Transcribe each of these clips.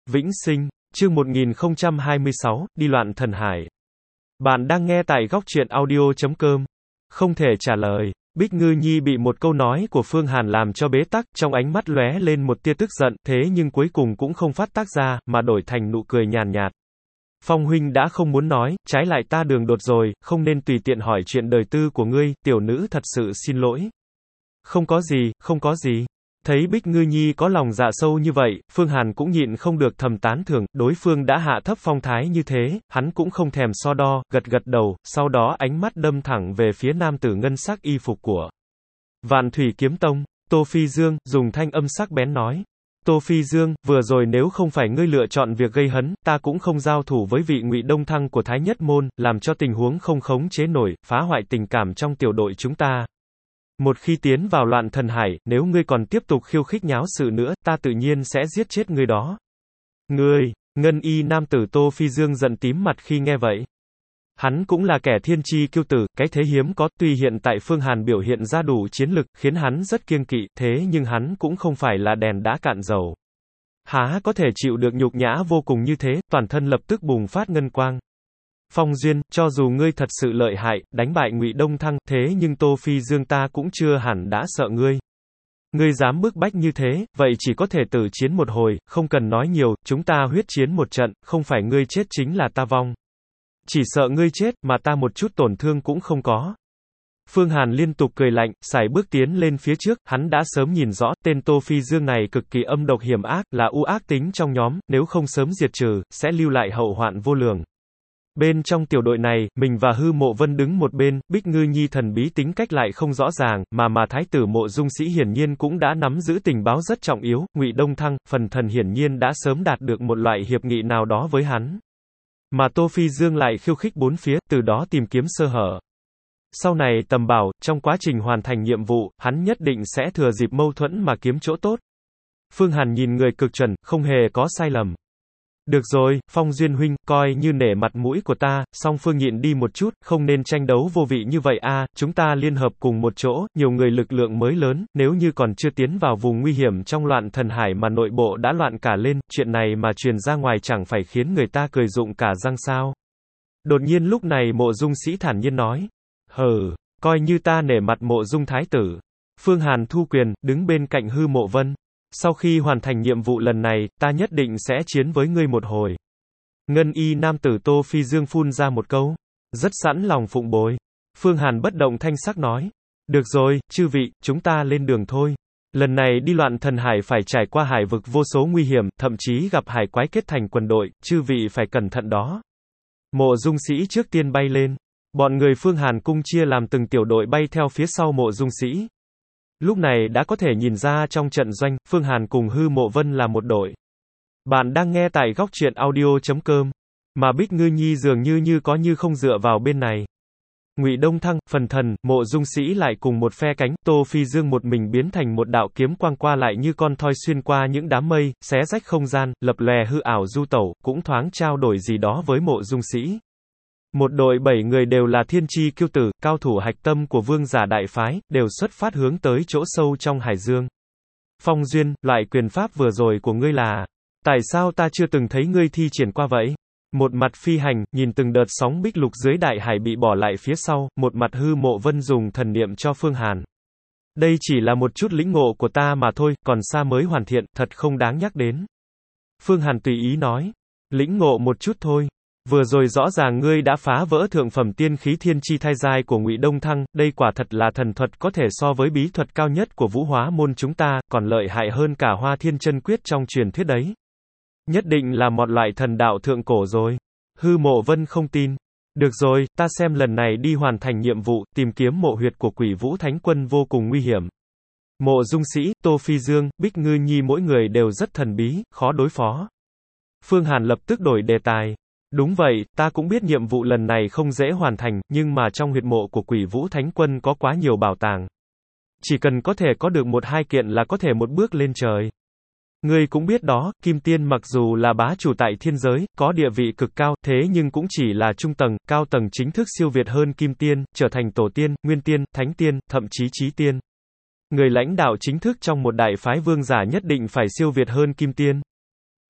Vĩnh sinh, chương 1026, đi loạn thần hải. Bạn đang nghe tại góc truyện audio.com. Không thể trả lời. Bích Ngư Nhi bị một câu nói của Phương Hàn làm cho bế tắc, trong ánh mắt lóe lên một tia tức giận, thế nhưng cuối cùng cũng không phát tác ra, mà đổi thành nụ cười nhàn nhạt. Phong huynh đã không muốn nói, trái lại ta đường đột rồi, không nên tùy tiện hỏi chuyện đời tư của ngươi, tiểu nữ thật sự xin lỗi. Không có gì, không có gì. Thấy Bích Ngư Nhi có lòng dạ sâu như vậy, Phương Hàn cũng nhịn không được thầm tán thưởng, đối phương đã hạ thấp phong thái như thế, hắn cũng không thèm so đo, gật gật đầu, sau đó ánh mắt đâm thẳng về phía nam tử ngân sắc y phục của Vạn Thủy Kiếm Tông. Tô Phi Dương, dùng thanh âm sắc bén nói. Tô Phi Dương, vừa rồi nếu không phải ngươi lựa chọn việc gây hấn, ta cũng không giao thủ với vị Ngụy Đông Thăng của Thái Nhất Môn, làm cho tình huống không khống chế nổi, phá hoại tình cảm trong tiểu đội chúng ta. Một khi tiến vào loạn thần hải, nếu ngươi còn tiếp tục khiêu khích nháo sự nữa, ta tự nhiên sẽ giết chết ngươi đó. Ngươi, ngân y nam tử Tô Phi Dương giận tím mặt khi nghe vậy. Hắn cũng là kẻ thiên chi kiêu tử, cái thế hiếm có, tuy hiện tại Phương Hàn biểu hiện ra đủ chiến lực, khiến hắn rất kiêng kỵ, thế nhưng hắn cũng không phải là đèn đã cạn dầu. Há có thể chịu được nhục nhã vô cùng như thế, toàn thân lập tức bùng phát ngân quang. Phong Duyên, cho dù ngươi thật sự lợi hại, đánh bại Ngụy Đông Thăng, thế nhưng Tô Phi Dương ta cũng chưa hẳn đã sợ ngươi. Ngươi dám bức bách như thế, vậy chỉ có thể tử chiến một hồi, không cần nói nhiều, chúng ta huyết chiến một trận, không phải ngươi chết chính là ta vong. Chỉ sợ ngươi chết, mà ta một chút tổn thương cũng không có. Phương Hàn liên tục cười lạnh, sải bước tiến lên phía trước, hắn đã sớm nhìn rõ, tên Tô Phi Dương này cực kỳ âm độc hiểm ác, là u ác tính trong nhóm, nếu không sớm diệt trừ, sẽ lưu lại hậu hoạn vô lượng. Bên trong tiểu đội này, mình và Hư Mộ Vân đứng một bên, Bích Ngư Nhi thần bí tính cách lại không rõ ràng, mà Thái tử Mộ Dung Sĩ hiển nhiên cũng đã nắm giữ tình báo rất trọng yếu, Ngụy Đông Thăng, phần thần hiển nhiên đã sớm đạt được một loại hiệp nghị nào đó với hắn. Mà Tô Phi Dương lại khiêu khích bốn phía, từ đó tìm kiếm sơ hở. Sau này tầm bảo, trong quá trình hoàn thành nhiệm vụ, hắn nhất định sẽ thừa dịp mâu thuẫn mà kiếm chỗ tốt. Phương Hàn nhìn người cực chuẩn, không hề có sai lầm. Được rồi, Phong Duyên huynh, coi như nể mặt mũi của ta, song phương nhịn đi một chút, không nên tranh đấu vô vị như vậy a, chúng ta liên hợp cùng một chỗ, nhiều người lực lượng mới lớn, nếu như còn chưa tiến vào vùng nguy hiểm trong loạn thần hải mà nội bộ đã loạn cả lên, chuyện này mà truyền ra ngoài chẳng phải khiến người ta cười rụng cả răng sao. Đột nhiên lúc này Mộ Dung Sĩ thản nhiên nói, hừ, coi như ta nể mặt Mộ Dung thái tử. Phương Hàn thu quyền, đứng bên cạnh Hư Mộ Vân. Sau khi hoàn thành nhiệm vụ lần này, ta nhất định sẽ chiến với ngươi một hồi. Ngân y nam tử Tô Phi Dương phun ra một câu. Rất sẵn lòng phụng bồi. Phương Hàn bất động thanh sắc nói. Được rồi, chư vị, chúng ta lên đường thôi. Lần này đi loạn thần hải phải trải qua hải vực vô số nguy hiểm, thậm chí gặp hải quái kết thành quân đội, chư vị phải cẩn thận đó. Mộ Dung Sĩ trước tiên bay lên. Bọn người Phương Hàn cung chia làm từng tiểu đội bay theo phía sau Mộ Dung Sĩ. Lúc này đã có thể nhìn ra trong trận doanh, Phương Hàn cùng Hư Mộ Vân là một đội. Bạn đang nghe tại góc truyện audio.com. Mà Bích Ngư Nhi dường như có như không dựa vào bên này. Ngụy Đông Thăng, phần thần, Mộ Dung Sĩ lại cùng một phe cánh, Tô Phi Dương một mình biến thành một đạo kiếm quang qua lại như con thoi xuyên qua những đám mây, xé rách không gian, lập lòe hư ảo du tẩu, cũng thoáng trao đổi gì đó với Mộ Dung Sĩ. Một đội 7 người đều là thiên chi kiêu tử, cao thủ hạch tâm của vương giả đại phái, đều xuất phát hướng tới chỗ sâu trong hải dương. Phong Duyên, loại quyền pháp vừa rồi của ngươi là, tại sao ta chưa từng thấy ngươi thi triển qua vậy? Một mặt phi hành, nhìn từng đợt sóng bích lục dưới đại hải bị bỏ lại phía sau, một mặt Hư Mộ Vân dùng thần niệm cho Phương Hàn. Đây chỉ là một chút lĩnh ngộ của ta mà thôi, còn xa mới hoàn thiện, thật không đáng nhắc đến. Phương Hàn tùy ý nói, lĩnh ngộ một chút thôi. Vừa rồi rõ ràng ngươi đã phá vỡ thượng phẩm tiên khí thiên chi thai giai của Ngụy Đông Thăng, đây quả thật là thần thuật có thể so với bí thuật cao nhất của Vũ Hóa môn chúng ta, còn lợi hại hơn cả Hoa Thiên Chân Quyết trong truyền thuyết đấy. Nhất định là một loại thần đạo thượng cổ rồi. Hư Mộ Vân không tin. Được rồi, ta xem lần này đi hoàn thành nhiệm vụ, tìm kiếm mộ huyệt của Quỷ Vũ Thánh Quân vô cùng nguy hiểm. Mộ Dung Sĩ, Tô Phi Dương, Bích Ngư Nhi mỗi người đều rất thần bí, khó đối phó. Phương Hàn lập tức đổi đề tài. Đúng vậy, ta cũng biết nhiệm vụ lần này không dễ hoàn thành, nhưng mà trong huyệt mộ của Quỷ Vũ Thánh Quân có quá nhiều bảo tàng. Chỉ cần có thể có được một hai kiện là có thể một bước lên trời. Ngươi cũng biết đó, Kim Tiên mặc dù là bá chủ tại thiên giới, có địa vị cực cao, thế nhưng cũng chỉ là trung tầng, cao tầng chính thức siêu việt hơn Kim Tiên, trở thành Tổ Tiên, Nguyên Tiên, Thánh Tiên, thậm chí Chí Tiên. Người lãnh đạo chính thức trong một đại phái vương giả nhất định phải siêu việt hơn Kim Tiên.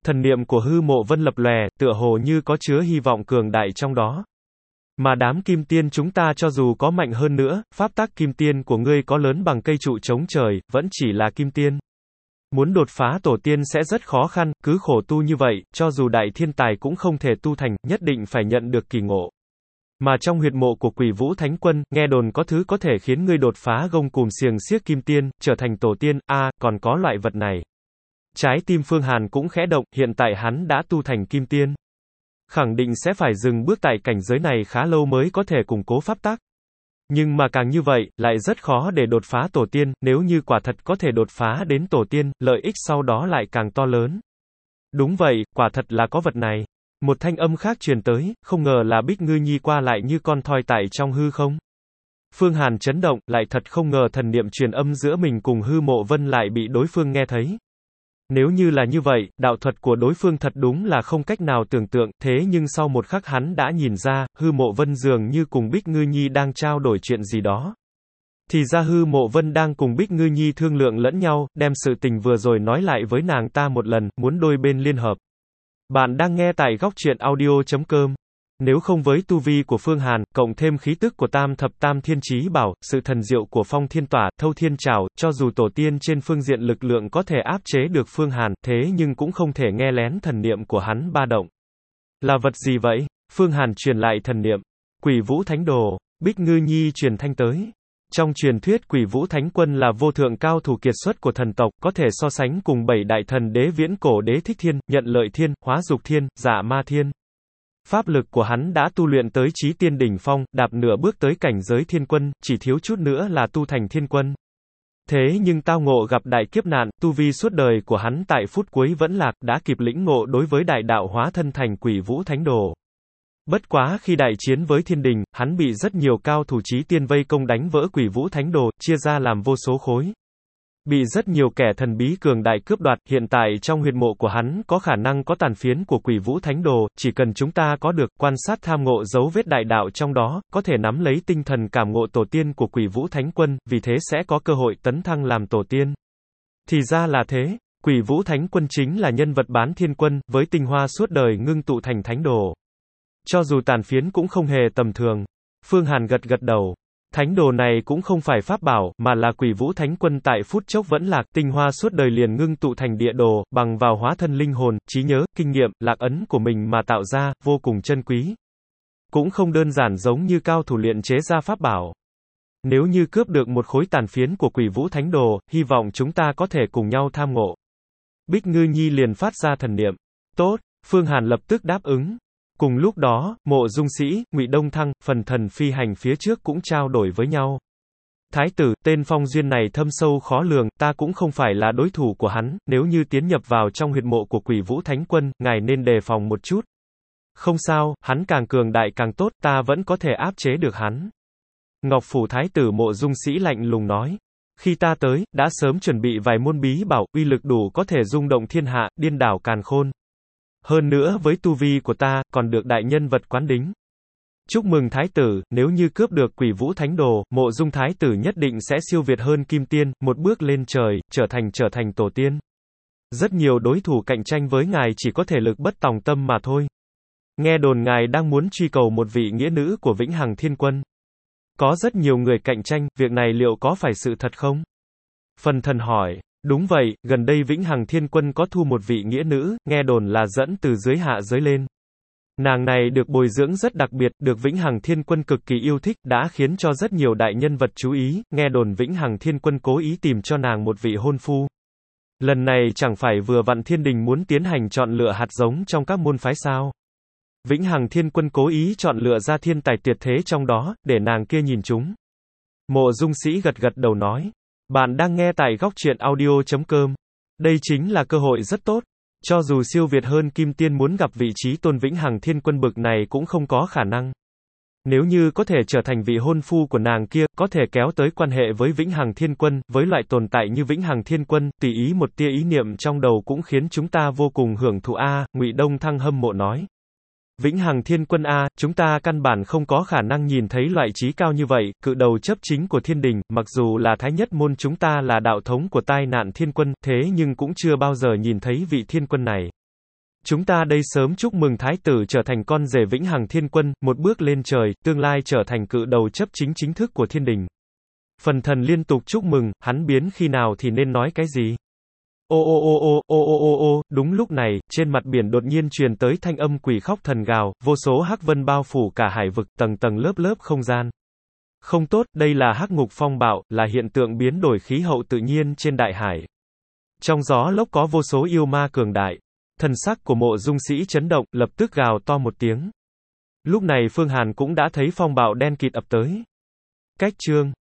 Thần niệm của Hư Mộ Vân lập lòe, tựa hồ như có chứa hy vọng cường đại trong đó. Mà đám kim tiên chúng ta cho dù có mạnh hơn nữa, pháp tắc kim tiên của ngươi có lớn bằng cây trụ chống trời, vẫn chỉ là kim tiên. Muốn đột phá tổ tiên sẽ rất khó khăn, cứ khổ tu như vậy, cho dù đại thiên tài cũng không thể tu thành, nhất định phải nhận được kỳ ngộ. Mà trong huyệt mộ của Quỷ Vũ Thánh Quân, nghe đồn có thứ có thể khiến ngươi đột phá gông cùm xiềng xiếc kim tiên, trở thành tổ tiên, còn có loại vật này. Trái tim Phương Hàn cũng khẽ động, hiện tại hắn đã tu thành kim tiên. Khẳng định sẽ phải dừng bước tại cảnh giới này khá lâu mới có thể củng cố pháp tắc. Nhưng mà càng như vậy, lại rất khó để đột phá tổ tiên, nếu như quả thật có thể đột phá đến tổ tiên, lợi ích sau đó lại càng to lớn. Đúng vậy, quả thật là có vật này. Một thanh âm khác truyền tới, không ngờ là Bích Ngư Nhi qua lại như con thoi tại trong hư không. Phương Hàn chấn động, lại thật không ngờ thần niệm truyền âm giữa mình cùng Hư Mộ Vân lại bị đối phương nghe thấy. Nếu như là như vậy, đạo thuật của đối phương thật đúng là không cách nào tưởng tượng, thế nhưng sau một khắc hắn đã nhìn ra, Hư Mộ Vân dường như cùng Bích Ngư Nhi đang trao đổi chuyện gì đó. Thì ra Hư Mộ Vân đang cùng Bích Ngư Nhi thương lượng lẫn nhau, đem sự tình vừa rồi nói lại với nàng ta một lần, muốn đôi bên liên hợp. Bạn đang nghe tại góc truyện audio.com. Nếu không với tu vi của Phương Hàn, cộng thêm khí tức của Tam Thập Tam Thiên Chí Bảo, sự thần diệu của Phong Thiên Tỏa, Thâu Thiên Trảo, cho dù tổ tiên trên phương diện lực lượng có thể áp chế được Phương Hàn, thế nhưng cũng không thể nghe lén thần niệm của hắn ba động. Là vật gì vậy? Phương Hàn truyền lại thần niệm. Quỷ Vũ Thánh Đồ. Bích Ngư Nhi truyền thanh tới. Trong truyền thuyết Quỷ Vũ Thánh Quân là vô thượng cao thủ kiệt xuất của thần tộc, có thể so sánh cùng 7 đại thần đế viễn cổ Đế Thích Thiên, Nhận Lợi Thiên, Hóa Dục Thiên, Dạ Ma Thiên. Pháp lực của hắn đã tu luyện tới chí tiên đỉnh phong, đạp nửa bước tới cảnh giới thiên quân, chỉ thiếu chút nữa là tu thành thiên quân. Thế nhưng tao ngộ gặp đại kiếp nạn, tu vi suốt đời của hắn tại phút cuối vẫn lạc, đã kịp lĩnh ngộ đối với đại đạo hóa thân thành Quỷ Vũ Thánh Đồ. Bất quá khi đại chiến với thiên đình, hắn bị rất nhiều cao thủ chí tiên vây công đánh vỡ Quỷ Vũ Thánh Đồ, chia ra làm vô số khối. Bị rất nhiều kẻ thần bí cường đại cướp đoạt, hiện tại trong huyệt mộ của hắn có khả năng có tàn phiến của Quỷ Vũ Thánh Đồ, chỉ cần chúng ta có được, quan sát tham ngộ dấu vết đại đạo trong đó, có thể nắm lấy tinh thần cảm ngộ tổ tiên của Quỷ Vũ Thánh Quân, vì thế sẽ có cơ hội tấn thăng làm tổ tiên. Thì ra là thế, Quỷ Vũ Thánh Quân chính là nhân vật bán thiên quân, với tinh hoa suốt đời ngưng tụ thành thánh đồ. Cho dù tàn phiến cũng không hề tầm thường. Phương Hàn gật gật đầu. Thánh đồ này cũng không phải pháp bảo, mà là Quỷ Vũ Thánh Quân tại phút chốc vẫn lạc, tinh hoa suốt đời liền ngưng tụ thành địa đồ, bằng vào hóa thân linh hồn, trí nhớ, kinh nghiệm, lạc ấn của mình mà tạo ra, vô cùng chân quý. Cũng không đơn giản giống như cao thủ luyện chế ra pháp bảo. Nếu như cướp được một khối tàn phiến của Quỷ Vũ Thánh Đồ, hy vọng chúng ta có thể cùng nhau tham ngộ. Bích Ngư Nhi liền phát ra thần niệm. Tốt, Phương Hàn lập tức đáp ứng. Cùng lúc đó, Mộ Dung Sĩ, Ngụy Đông Thăng, phần thần phi hành phía trước cũng trao đổi với nhau. Thái tử, tên Phong Duyên này thâm sâu khó lường, ta cũng không phải là đối thủ của hắn, nếu như tiến nhập vào trong huyệt mộ của Quỷ Vũ Thánh Quân, ngài nên đề phòng một chút. Không sao, hắn càng cường đại càng tốt, ta vẫn có thể áp chế được hắn. Ngọc Phủ Thái tử Mộ Dung Sĩ lạnh lùng nói. Khi ta tới, đã sớm chuẩn bị vài môn bí bảo, uy lực đủ có thể rung động thiên hạ, điên đảo càn khôn. Hơn nữa với tu vi của ta, còn được đại nhân vật quán đính. Chúc mừng Thái tử, nếu như cướp được Quỷ Vũ Thánh Đồ, Mộ Dung Thái tử nhất định sẽ siêu việt hơn Kim Tiên, một bước lên trời, trở thành tổ tiên. Rất nhiều đối thủ cạnh tranh với ngài chỉ có thể lực bất tòng tâm mà thôi. Nghe đồn ngài đang muốn truy cầu một vị nghĩa nữ của Vĩnh Hằng Thiên Quân. Có rất nhiều người cạnh tranh, việc này liệu có phải sự thật không? Phần thần hỏi. Đúng vậy, gần đây Vĩnh Hằng Thiên Quân có thu một vị nghĩa nữ, nghe đồn là dẫn từ dưới hạ giới lên. Nàng này được bồi dưỡng rất đặc biệt, được Vĩnh Hằng Thiên Quân cực kỳ yêu thích, đã khiến cho rất nhiều đại nhân vật chú ý, nghe đồn Vĩnh Hằng Thiên Quân cố ý tìm cho nàng một vị hôn phu. Lần này chẳng phải vừa vặn thiên đình muốn tiến hành chọn lựa hạt giống trong các môn phái sao? Vĩnh Hằng Thiên Quân cố ý chọn lựa ra thiên tài tuyệt thế trong đó, để nàng kia nhìn chúng. Mộ Dung Sĩ gật gật đầu nói. Bạn đang nghe tại góc truyện audio.com. Đây chính là cơ hội rất tốt. Cho dù siêu việt hơn Kim Tiên muốn gặp vị trí tôn Vĩnh Hằng Thiên Quân bực này cũng không có khả năng. Nếu như có thể trở thành vị hôn phu của nàng kia, có thể kéo tới quan hệ với Vĩnh Hằng Thiên Quân, với loại tồn tại như Vĩnh Hằng Thiên Quân, tùy ý một tia ý niệm trong đầu cũng khiến chúng ta vô cùng hưởng thụ Ngụy Đông Thăng hâm mộ nói. Vĩnh Hằng Thiên Quân chúng ta căn bản không có khả năng nhìn thấy loại trí cao như vậy, cự đầu chấp chính của thiên đình, mặc dù là thái nhất môn chúng ta là đạo thống của tai nạn thiên quân, thế nhưng cũng chưa bao giờ nhìn thấy vị thiên quân này. Chúng ta đây sớm chúc mừng Thái tử trở thành con rể vĩnh hằng thiên quân, một bước lên trời, tương lai trở thành cự đầu chấp chính chính thức của thiên đình. Phần thần liên tục chúc mừng, hắn biến khi nào thì nên nói cái gì? Ô ô ô ô, ô ô ô ô, đúng lúc này, trên mặt biển đột nhiên truyền tới thanh âm quỷ khóc thần gào, vô số hắc vân bao phủ cả hải vực, tầng tầng lớp lớp không gian. Không tốt, đây là hắc ngục phong bạo, là hiện tượng biến đổi khí hậu tự nhiên trên đại hải. Trong gió lốc có vô số yêu ma cường đại. Thần sắc của Mộ Dung Sĩ chấn động, lập tức gào to một tiếng. Lúc này Phương Hàn cũng đã thấy phong bạo đen kịt ập tới. Cách chương